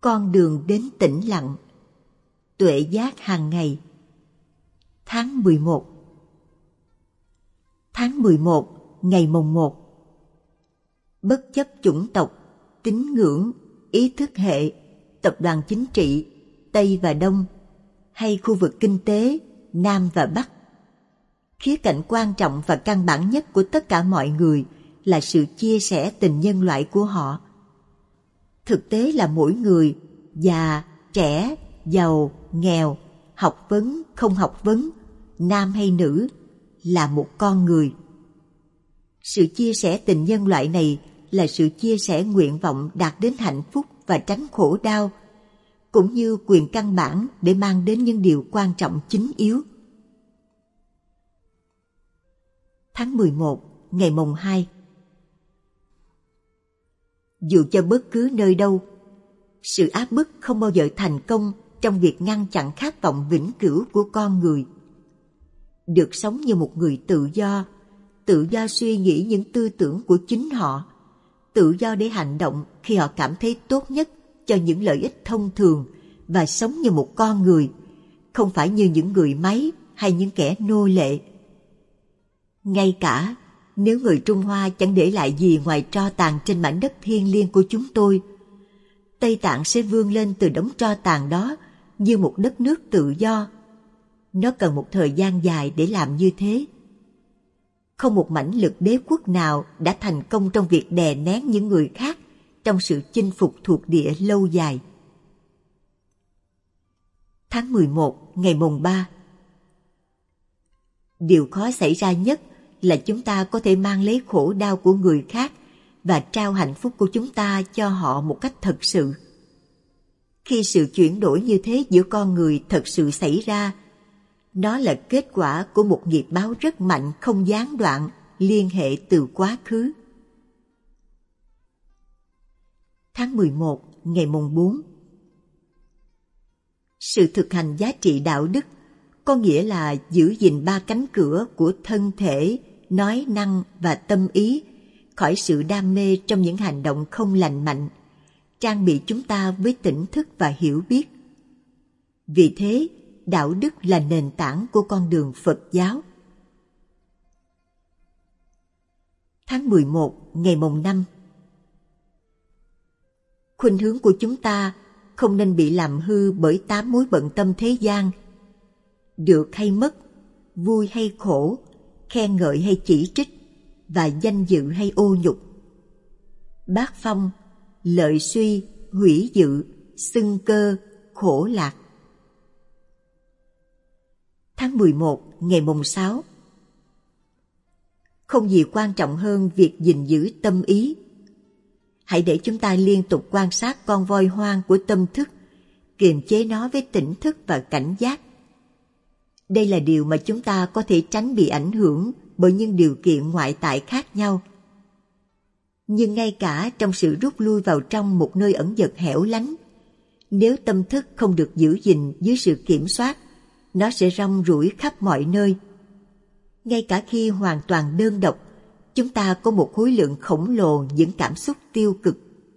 Con đường đến tĩnh lặng. Tuệ giác hàng ngày. Tháng 11. Tháng 11, ngày mồng 1. Bất chấp chủng tộc, tín ngưỡng, ý thức hệ, tập đoàn chính trị, Tây và Đông, hay khu vực kinh tế, Nam và Bắc, khía cạnh quan trọng và căn bản nhất của tất cả mọi người là sự chia sẻ tình nhân loại của họ. Thực tế là mỗi người, già, trẻ, giàu, nghèo, học vấn, không học vấn, nam hay nữ, là một con người. Sự chia sẻ tình nhân loại này là sự chia sẻ nguyện vọng đạt đến hạnh phúc và tránh khổ đau, cũng như quyền căn bản để mang đến những điều quan trọng chính yếu. Tháng 11, ngày mồng 2. Dù cho bất cứ nơi đâu, sự áp bức không bao giờ thành công trong việc ngăn chặn khát vọng vĩnh cửu của con người. Được sống như một người tự do suy nghĩ những tư tưởng của chính họ, tự do để hành động khi họ cảm thấy tốt nhất cho những lợi ích thông thường và sống như một con người, không phải như những người máy hay những kẻ nô lệ. Ngay cả nếu người Trung Hoa chẳng để lại gì ngoài tro tàn trên mảnh đất thiêng liêng của chúng tôi, Tây Tạng sẽ vươn lên từ đống tro tàn đó như một đất nước tự do. Nó cần một thời gian dài để làm như thế. Không một mãnh lực đế quốc nào đã thành công trong việc đè nén những người khác trong sự chinh phục thuộc địa lâu dài. Tháng 11, ngày mùng 3. Điều khó xảy ra nhất là chúng ta có thể mang lấy khổ đau của người khác và trao hạnh phúc của chúng ta cho họ một cách thật sự. Khi sự chuyển đổi như thế giữa con người thật sự xảy ra, nó là kết quả của một nghiệp báo rất mạnh không gián đoạn, liên hệ từ quá khứ. Tháng 11, ngày mùng 4. Sự thực hành giá trị đạo đức có nghĩa là giữ gìn ba cánh cửa của thân thể, nói năng và tâm ý khỏi sự đam mê trong những hành động không lành mạnh, trang bị chúng ta với tỉnh thức và hiểu biết. Vì thế, đạo đức là nền tảng của con đường Phật giáo. Tháng 11, ngày mùng 5. Khuynh hướng của chúng ta không nên bị làm hư bởi 8 mối bận tâm thế gian. Được hay mất, vui hay khổ, khen ngợi hay chỉ trích, và danh dự hay ô nhục. Bát phong, lợi suy, hủy dự, xưng cơ, khổ lạc. Tháng 11, ngày mùng 6. Không gì quan trọng hơn việc gìn giữ tâm ý. Hãy để chúng ta liên tục quan sát con voi hoang của tâm thức, kiềm chế nó với tỉnh thức và cảnh giác. Đây là điều mà chúng ta có thể tránh bị ảnh hưởng bởi những điều kiện ngoại tại khác nhau. Nhưng ngay cả trong sự rút lui vào trong một nơi ẩn dật hẻo lánh, nếu tâm thức không được giữ gìn dưới sự kiểm soát, nó sẽ rong ruổi khắp mọi nơi. Ngay cả khi hoàn toàn đơn độc, chúng ta có một khối lượng khổng lồ những cảm xúc tiêu cực.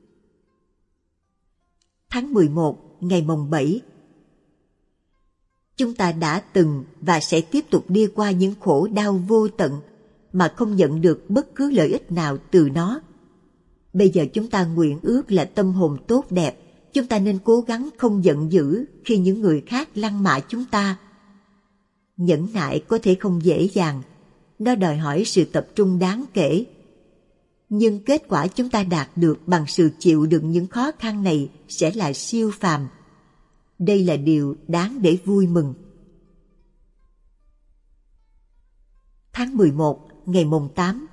Tháng 11, ngày mồng 7. Chúng ta đã từng và sẽ tiếp tục đi qua những khổ đau vô tận mà không nhận được bất cứ lợi ích nào từ nó. Bây giờ chúng ta nguyện ước là tâm hồn tốt đẹp, chúng ta nên cố gắng không giận dữ khi những người khác lăng mạ chúng ta. Nhẫn nại có thể không dễ dàng, nó đòi hỏi sự tập trung đáng kể. Nhưng kết quả chúng ta đạt được bằng sự chịu đựng những khó khăn này sẽ là siêu phàm. Đây là điều đáng để vui mừng. Tháng 11, ngày mùng 8.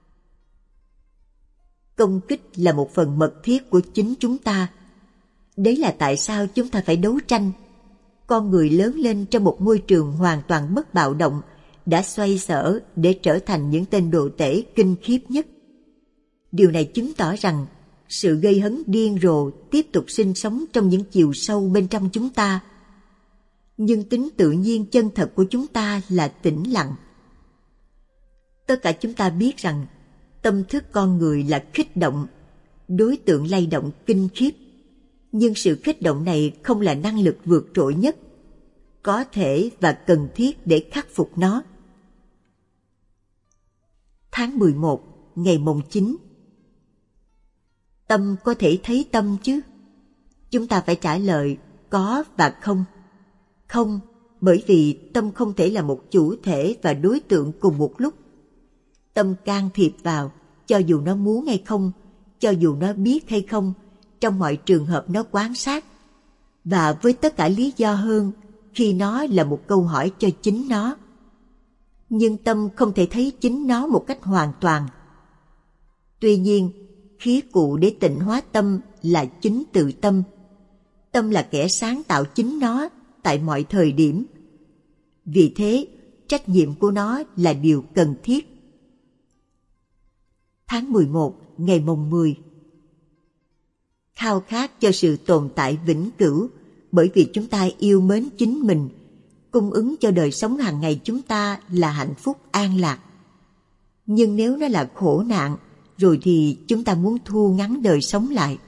Công kích là một phần mật thiết của chính chúng ta. Đấy là tại sao chúng ta phải đấu tranh. Con người lớn lên trong một môi trường hoàn toàn bất bạo động đã xoay sở để trở thành những tên đồ tể kinh khiếp nhất. Điều này chứng tỏ rằng sự gây hấn điên rồ tiếp tục sinh sống trong những chiều sâu bên trong chúng ta. Nhưng tính tự nhiên chân thật của chúng ta là tĩnh lặng. Tất cả chúng ta biết rằng tâm thức con người là kích động, đối tượng lay động kinh khiếp. Nhưng sự kích động này không là năng lực vượt trội nhất, có thể và cần thiết để khắc phục nó. Tháng 11, ngày mùng 9. Tâm có thể thấy tâm chứ? Chúng ta phải trả lời có và không. Không, bởi vì tâm không thể là một chủ thể và đối tượng cùng một lúc. Tâm can thiệp vào, cho dù nó muốn hay không, cho dù nó biết hay không, trong mọi trường hợp nó quan sát. Và với tất cả lý do hơn, khi nó là một câu hỏi cho chính nó. Nhưng tâm không thể thấy chính nó một cách hoàn toàn. Tuy nhiên, khí cụ để tịnh hóa tâm là chính tự tâm. Tâm là kẻ sáng tạo chính nó tại mọi thời điểm. Vì thế, trách nhiệm của nó là điều cần thiết. Tháng 11, ngày mùng 10. Khao khát cho sự tồn tại vĩnh cửu, bởi vì chúng ta yêu mến chính mình, cung ứng cho đời sống hàng ngày chúng ta là hạnh phúc an lạc. Nhưng nếu nó là khổ nạn, rồi thì chúng ta muốn thu ngắn đời sống lại.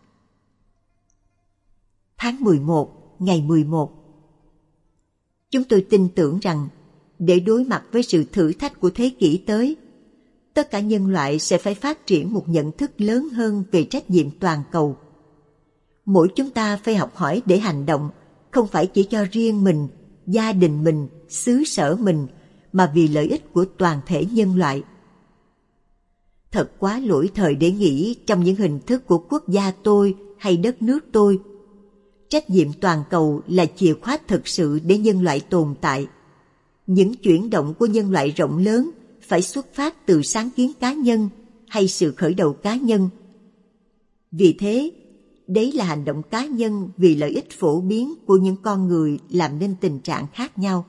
Tháng 11, ngày 11. Chúng tôi tin tưởng rằng, để đối mặt với sự thử thách của thế kỷ tới, tất cả nhân loại sẽ phải phát triển một nhận thức lớn hơn về trách nhiệm toàn cầu. Mỗi chúng ta phải học hỏi để hành động, không phải chỉ cho riêng mình, gia đình mình, xứ sở mình, mà vì lợi ích của toàn thể nhân loại. Thật quá lỗi thời để nghĩ trong những hình thức của quốc gia tôi hay đất nước tôi. Trách nhiệm toàn cầu là chìa khóa thực sự để nhân loại tồn tại. Những chuyển động của nhân loại rộng lớn phải xuất phát từ sáng kiến cá nhân hay sự khởi đầu cá nhân. Vì thế, đấy là hành động cá nhân vì lợi ích phổ biến của những con người làm nên tình trạng khác nhau.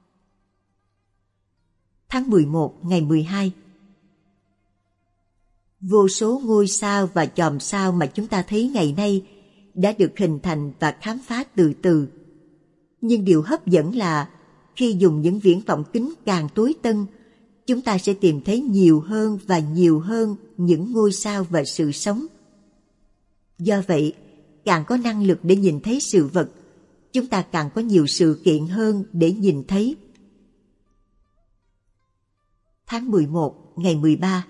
Tháng 11, ngày 12. Vô số ngôi sao và chòm sao mà chúng ta thấy ngày nay đã được hình thành và khám phá từ từ. Nhưng điều hấp dẫn là khi dùng những viễn vọng kính càng tối tân, chúng ta sẽ tìm thấy nhiều hơn và nhiều hơn những ngôi sao và sự sống. Do vậy, càng có năng lực để nhìn thấy sự vật, chúng ta càng có nhiều sự kiện hơn để nhìn thấy. Tháng 11, ngày 13.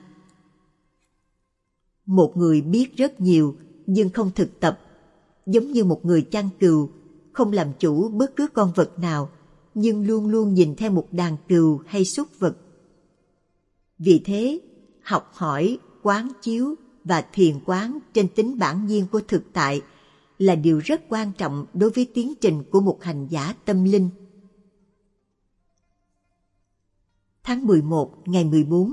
Một người biết rất nhiều nhưng không thực tập, giống như một người chăn cừu, không làm chủ bất cứ con vật nào, nhưng luôn luôn nhìn theo một đàn cừu hay súc vật. Vì thế, học hỏi, quán chiếu và thiền quán trên tính bản nhiên của thực tại là điều rất quan trọng đối với tiến trình của một hành giả tâm linh. Tháng 11, ngày 14.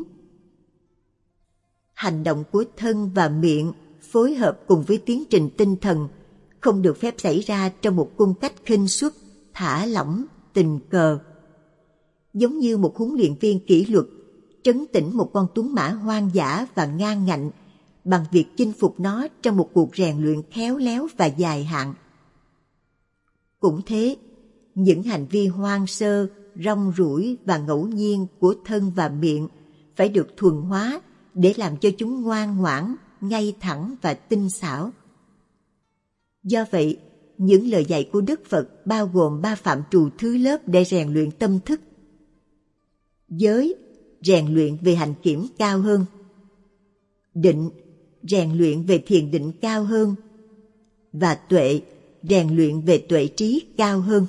Hành động của thân và miệng phối hợp cùng với tiến trình tinh thần không được phép xảy ra trong một cung cách khinh suất, thả lỏng, tình cờ. Giống như một huấn luyện viên kỷ luật trấn tĩnh một con tuấn mã hoang dã và ngang ngạnh bằng việc chinh phục nó trong một cuộc rèn luyện khéo léo và dài hạn. Cũng thế, những hành vi hoang sơ, rong ruổi và ngẫu nhiên của thân và miệng phải được thuần hóa để làm cho chúng ngoan ngoãn, ngay thẳng và tinh xảo. Do vậy, những lời dạy của Đức Phật bao gồm 3 phạm trù thứ lớp để rèn luyện tâm thức. Giới, rèn luyện về hành kiểm cao hơn. Định, rèn luyện về thiền định cao hơn. Và tuệ, rèn luyện về tuệ trí cao hơn.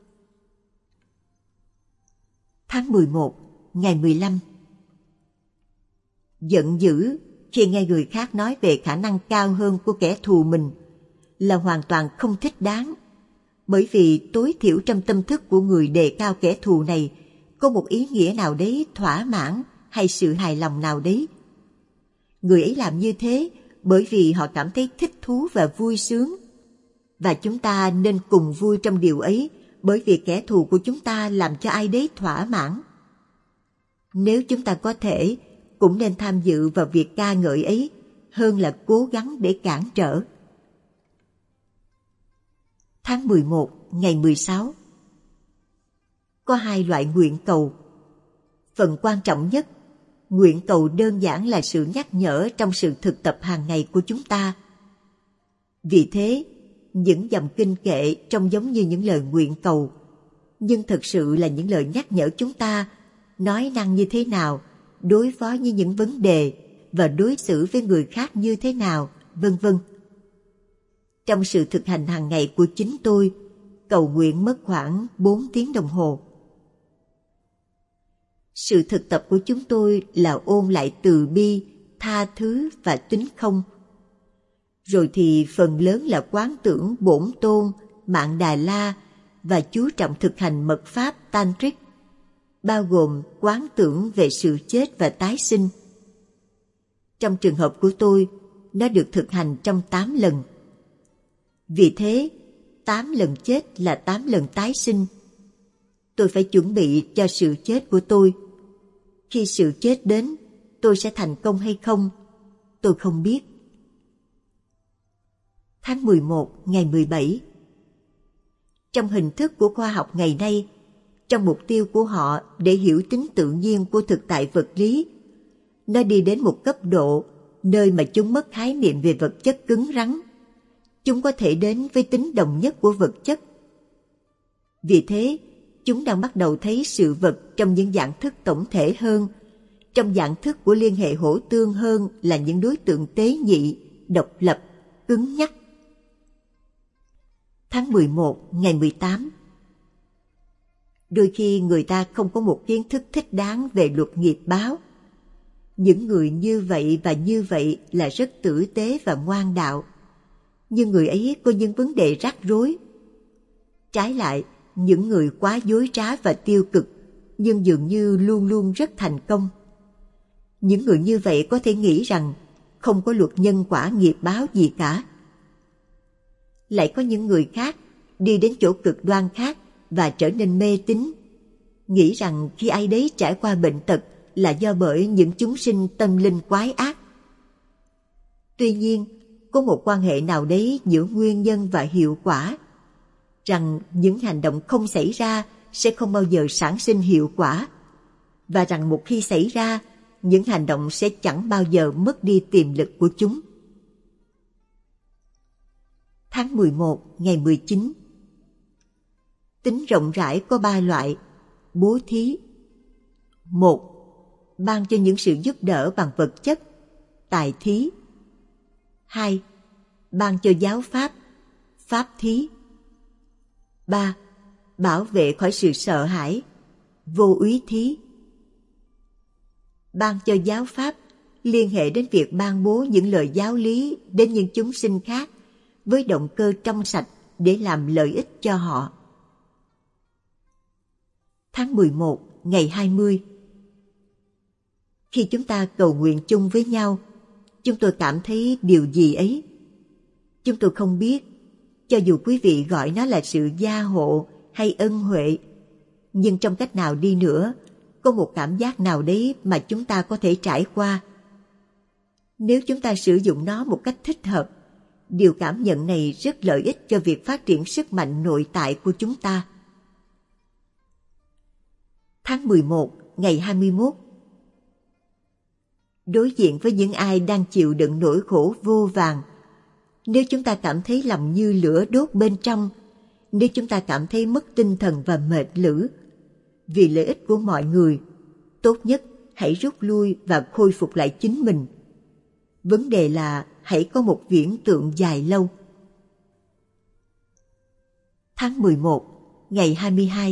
Tháng 11, ngày 15. Giận dữ khi nghe người khác nói về khả năng cao hơn của kẻ thù mình là hoàn toàn không thích đáng, bởi vì tối thiểu trong tâm thức của người đề cao kẻ thù này có một ý nghĩa nào đấy thỏa mãn hay sự hài lòng nào đấy. Người ấy làm như thế bởi vì họ cảm thấy thích thú và vui sướng, và chúng ta nên cùng vui trong điều ấy bởi vì kẻ thù của chúng ta làm cho ai đấy thỏa mãn. Nếu chúng ta có thể, cũng nên tham dự vào việc ca ngợi ấy hơn là cố gắng để cản trở. Tháng 11, ngày 16. Có 2 loại nguyện cầu. Phần quan trọng nhất, nguyện cầu đơn giản là sự nhắc nhở trong sự thực tập hàng ngày của chúng ta. Vì thế, những dòng kinh kệ trông giống như những lời nguyện cầu, nhưng thực sự là những lời nhắc nhở chúng ta nói năng như thế nào, đối phó với những vấn đề và đối xử với người khác như thế nào, vân vân. Trong sự thực hành hàng ngày của chính tôi, cầu nguyện mất khoảng 4 tiếng đồng hồ. Sự thực tập của chúng tôi là ôn lại từ bi, tha thứ và tính không. Rồi thì phần lớn là quán tưởng Bổn Tôn, Mạng Đà La và chú trọng thực hành mật pháp Tantric, bao gồm quán tưởng về sự chết và tái sinh. Trong trường hợp của tôi, nó được thực hành trong 8 lần. Vì thế, 8 lần chết là 8 lần tái sinh. Tôi phải chuẩn bị cho sự chết của tôi. Khi sự chết đến, tôi sẽ thành công hay không? Tôi không biết. Tháng 11 ngày 17. Trong hình thức của khoa học ngày nay, trong mục tiêu của họ để hiểu tính tự nhiên của thực tại vật lý, nó đi đến một cấp độ nơi mà chúng mất khái niệm về vật chất cứng rắn. Chúng có thể đến với tính đồng nhất của vật chất. Vì thế, chúng đang bắt đầu thấy sự vật trong những dạng thức tổng thể hơn, trong dạng thức của liên hệ hỗ tương hơn là những đối tượng tế nhị, độc lập, cứng nhắc. Tháng 11 ngày 18. Đôi khi người ta không có một kiến thức thích đáng về luật nghiệp báo. Những người như vậy và như vậy là rất tử tế và ngoan đạo. Nhưng người ấy có những vấn đề rắc rối. Trái lại, những người quá dối trá và tiêu cực, nhưng dường như luôn luôn rất thành công. Những người như vậy có thể nghĩ rằng không có luật nhân quả nghiệp báo gì cả. Lại có những người khác đi đến chỗ cực đoan khác và trở nên mê tín, nghĩ rằng khi ai đấy trải qua bệnh tật là do bởi những chúng sinh tâm linh quái ác. Tuy nhiên, có một quan hệ nào đấy giữa nguyên nhân và hiệu quả, rằng những hành động không xảy ra sẽ không bao giờ sản sinh hiệu quả, và rằng một khi xảy ra, những hành động sẽ chẳng bao giờ mất đi tiềm lực của chúng. Tháng 11 ngày 19. Tính rộng rãi có 3 loại: bố thí. 1. Ban cho những sự giúp đỡ bằng vật chất, tài thí. 2. Ban cho giáo pháp, pháp thí. 3. Bảo vệ khỏi sự sợ hãi, vô úy thí. Ban cho giáo pháp liên hệ đến việc ban bố những lời giáo lý đến những chúng sinh khác với động cơ trong sạch để làm lợi ích cho họ. Tháng 11 ngày 20. Khi chúng ta cầu nguyện chung với nhau, chúng tôi cảm thấy điều gì ấy. Chúng tôi không biết, cho dù quý vị gọi nó là sự gia hộ hay ân huệ, nhưng trong cách nào đi nữa, có một cảm giác nào đấy mà chúng ta có thể trải qua. Nếu chúng ta sử dụng nó một cách thích hợp, điều cảm nhận này rất lợi ích cho việc phát triển sức mạnh nội tại của chúng ta. Tháng 11 ngày 21. Đối diện với những ai đang chịu đựng nỗi khổ vô vàn, nếu chúng ta cảm thấy lòng như lửa đốt bên trong, nếu chúng ta cảm thấy mất tinh thần và mệt lử, vì lợi ích của mọi người, tốt nhất hãy rút lui và khôi phục lại chính mình. Vấn đề là hãy có một viễn tượng dài lâu. Tháng 11 ngày 22.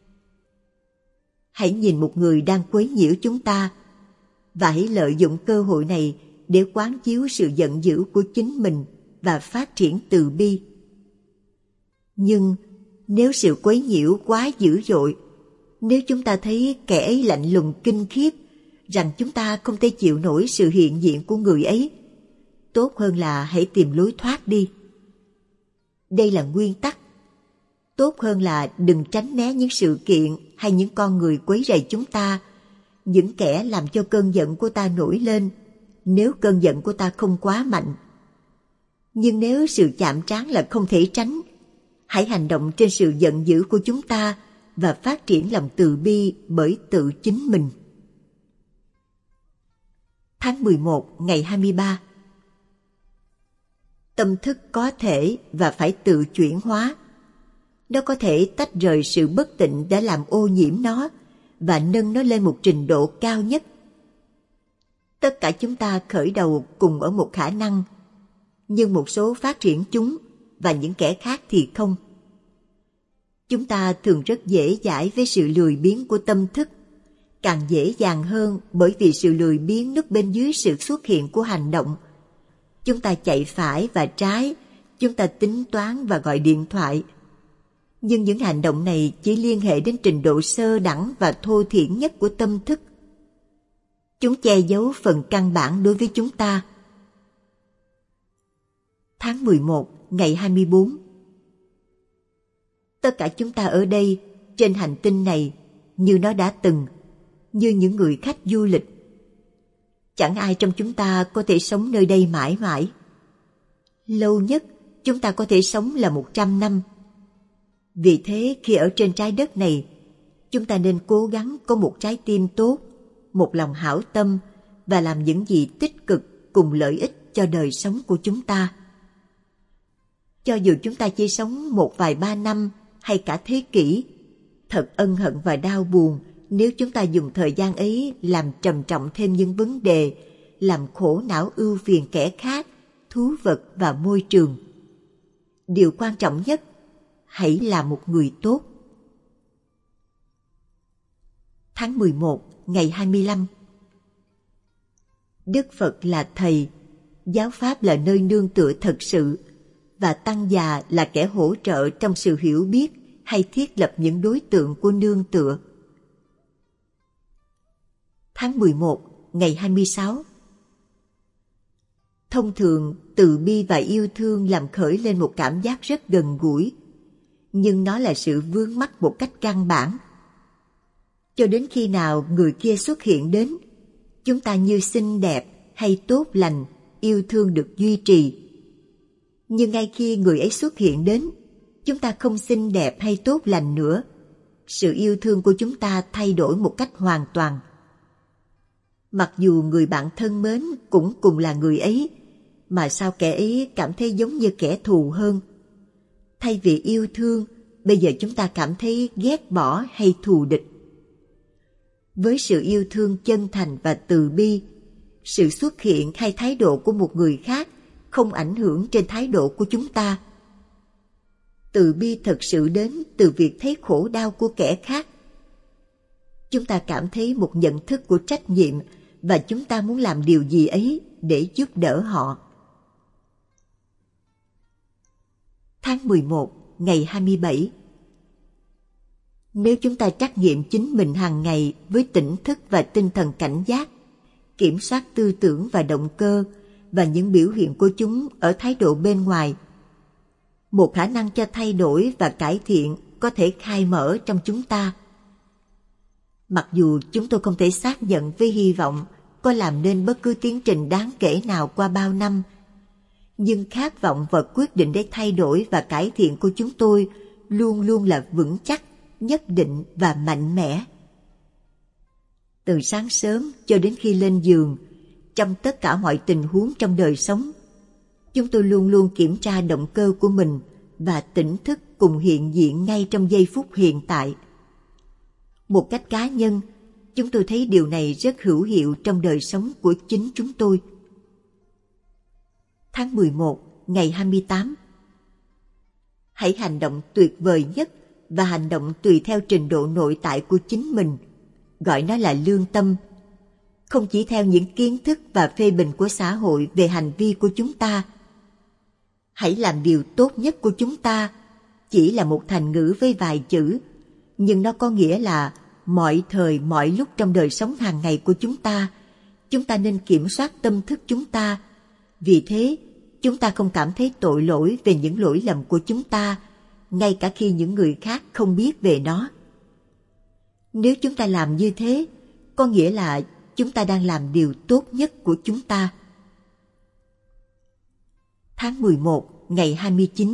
Hãy nhìn một người đang quấy nhiễu chúng ta và hãy lợi dụng cơ hội này để quán chiếu sự giận dữ của chính mình và phát triển từ bi. Nhưng nếu sự quấy nhiễu quá dữ dội, nếu chúng ta thấy kẻ ấy lạnh lùng kinh khiếp, rằng chúng ta không thể chịu nổi sự hiện diện của người ấy, tốt hơn là hãy tìm lối thoát đi. Đây là nguyên tắc. Tốt hơn là đừng tránh né những sự kiện hay những con người quấy rầy chúng ta, những kẻ làm cho cơn giận của ta nổi lên, nếu cơn giận của ta không quá mạnh. Nhưng nếu sự chạm trán là không thể tránh, hãy hành động trên sự giận dữ của chúng ta và phát triển lòng từ bi bởi tự chính mình. Tháng 11 ngày 23. Tâm thức có thể và phải tự chuyển hóa. Nó có thể tách rời sự bất tịnh đã làm ô nhiễm nó và nâng nó lên một trình độ cao nhất. Tất cả chúng ta khởi đầu cùng ở một khả năng, nhưng một số phát triển chúng và những kẻ khác thì không. Chúng ta thường rất dễ dãi với sự lười biếng của tâm thức, càng dễ dàng hơn bởi vì sự lười biếng núp bên dưới sự xuất hiện của hành động. Chúng ta chạy phải và trái, chúng ta tính toán và gọi điện thoại. Nhưng những hành động này chỉ liên hệ đến trình độ sơ đẳng và thô thiển nhất của tâm thức. Chúng che giấu phần căn bản đối với chúng ta. Tháng 11, ngày 24. Tất cả chúng ta ở đây, trên hành tinh này, như nó đã từng, như những người khách du lịch. Chẳng ai trong chúng ta có thể sống nơi đây mãi mãi. Lâu nhất, chúng ta có thể sống là 100 năm. Vì thế, khi ở trên trái đất này, chúng ta nên cố gắng có một trái tim tốt, một lòng hảo tâm và làm những gì tích cực cùng lợi ích cho đời sống của chúng ta. Cho dù chúng ta chỉ sống một vài ba năm hay cả thế kỷ, thật ân hận và đau buồn nếu chúng ta dùng thời gian ấy làm trầm trọng thêm những vấn đề, làm khổ não ưu phiền kẻ khác, thú vật và môi trường. Điều quan trọng nhất, hãy là một người tốt. Tháng 11, ngày 25. Đức Phật là Thầy, Giáo Pháp là nơi nương tựa thật sự, và Tăng già là kẻ hỗ trợ trong sự hiểu biết hay thiết lập những đối tượng của nương tựa. Tháng 11, ngày 26. Thông thường, từ bi và yêu thương làm khởi lên một cảm giác rất gần gũi, nhưng nó là sự vướng mắc một cách căn bản. Cho đến khi nào người kia xuất hiện đến, chúng ta như xinh đẹp hay tốt lành, yêu thương được duy trì. Nhưng ngay khi người ấy xuất hiện đến, chúng ta không xinh đẹp hay tốt lành nữa. Sự yêu thương của chúng ta thay đổi một cách hoàn toàn. Mặc dù người bạn thân mến cũng cùng là người ấy, mà sao kẻ ấy cảm thấy giống như kẻ thù hơn? Thay vì yêu thương, bây giờ chúng ta cảm thấy ghét bỏ hay thù địch. Với sự yêu thương chân thành và từ bi, sự xuất hiện hay thái độ của một người khác không ảnh hưởng trên thái độ của chúng ta. Từ bi thật sự đến từ việc thấy khổ đau của kẻ khác. Chúng ta cảm thấy một nhận thức của trách nhiệm và chúng ta muốn làm điều gì ấy để giúp đỡ họ. Tháng 11, ngày 27. Nếu chúng ta trắc nghiệm chính mình hàng ngày với tỉnh thức và tinh thần cảnh giác, kiểm soát tư tưởng và động cơ và những biểu hiện của chúng ở thái độ bên ngoài, một khả năng cho thay đổi và cải thiện có thể khai mở trong chúng ta. Mặc dù chúng tôi không thể xác nhận với hy vọng có làm nên bất cứ tiến trình đáng kể nào qua bao năm, nhưng khát vọng và quyết định để thay đổi và cải thiện của chúng tôi luôn luôn là vững chắc, nhất định và mạnh mẽ. Từ sáng sớm cho đến khi lên giường, trong tất cả mọi tình huống trong đời sống, chúng tôi luôn luôn kiểm tra động cơ của mình và tỉnh thức cùng hiện diện ngay trong giây phút hiện tại. Một cách cá nhân, chúng tôi thấy điều này rất hữu hiệu trong đời sống của chính chúng tôi. Tháng 11, ngày 28. Hãy hành động tuyệt vời nhất và hành động tùy theo trình độ nội tại của chính mình, gọi nó là lương tâm, không chỉ theo những kiến thức và phê bình của xã hội về hành vi của chúng ta. Hãy làm điều tốt nhất của chúng ta chỉ là một thành ngữ với vài chữ, nhưng nó có nghĩa là mọi thời mọi lúc trong đời sống hàng ngày của chúng ta nên kiểm soát tâm thức chúng ta. Vì thế, chúng ta không cảm thấy tội lỗi về những lỗi lầm của chúng ta, ngay cả khi những người khác không biết về nó. Nếu chúng ta làm như thế, có nghĩa là chúng ta đang làm điều tốt nhất của chúng ta. Tháng 11, ngày 29.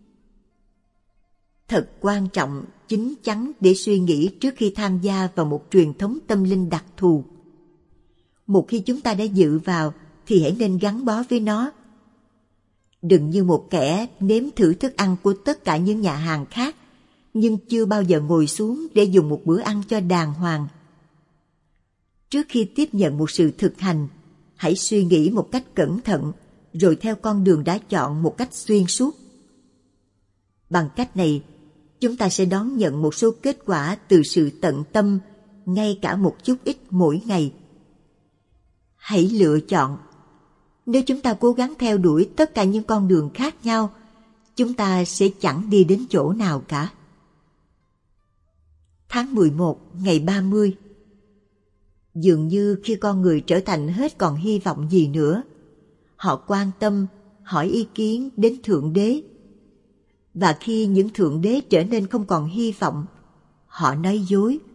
Thật quan trọng, chín chắn để suy nghĩ trước khi tham gia vào một truyền thống tâm linh đặc thù. Một khi chúng ta đã dự vào thì hãy nên gắn bó với nó. Đừng như một kẻ nếm thử thức ăn của tất cả những nhà hàng khác, nhưng chưa bao giờ ngồi xuống để dùng một bữa ăn cho đàng hoàng. Trước khi tiếp nhận một sự thực hành, hãy suy nghĩ một cách cẩn thận, rồi theo con đường đã chọn một cách xuyên suốt. Bằng cách này, chúng ta sẽ đón nhận một số kết quả từ sự tận tâm, ngay cả một chút ít mỗi ngày. Hãy lựa chọn. Nếu chúng ta cố gắng theo đuổi tất cả những con đường khác nhau, chúng ta sẽ chẳng đi đến chỗ nào cả. Tháng 11, ngày 30. Dường như khi con người trở thành hết còn hy vọng gì nữa, họ quan tâm, hỏi ý kiến đến Thượng Đế. Và khi những Thượng Đế trở nên không còn hy vọng, họ nói dối,